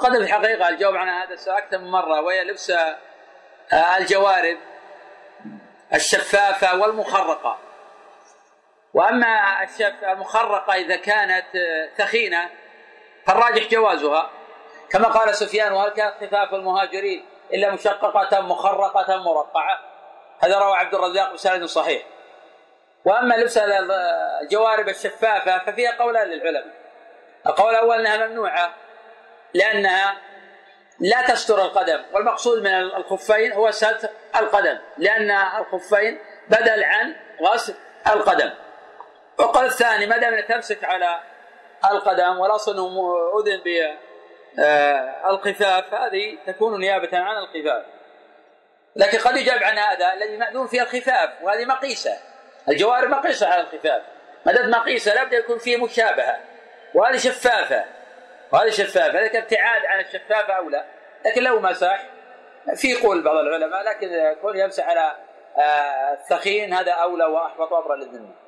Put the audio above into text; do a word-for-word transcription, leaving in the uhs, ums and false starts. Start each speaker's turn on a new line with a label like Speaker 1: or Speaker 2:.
Speaker 1: وقد في الحقيقة الجواب عن هذا السؤال أكثر من مرة، وهي لبس الجوارب الشفافة والمخرقة. وأما المخرقة إذا كانت ثخينة فالراجح جوازها، كما قال سفيان: وهل كانت خفاف المهاجرين إلا مشققة مخرقة مرقعة؟ هذا روى عبد الرزاق بسند صحيح. وأما لبس الجوارب الشفافة ففيها قولان للعلماء. القول الأول أنها ممنوعة لأنها لا تستر القدم، والمقصود من الخفين هو ستر القدم، لأن الخفين بدل عن غسل القدم. والقول الثاني: ما دام تمسك على القدم والأصل أنه أذن بالخفاف هذه تكون نيابة عن الخفاف. لكن قد يجاب عن هذا الذي مأذون فيه الخفاف، وهذه مقيسة، الجوارب مقيسة على الخفاف، مدد مقيسة لابد يكون فيه مشابهة، وهذه شفافة وهذه شفافة، هذا ابتعاد عن الشفافة أو لا. لكن لو مسح في قول بعض العلماء، لكن يكون يمسح على الثخين هذا أولى وأحفظ وأبرى للذمة.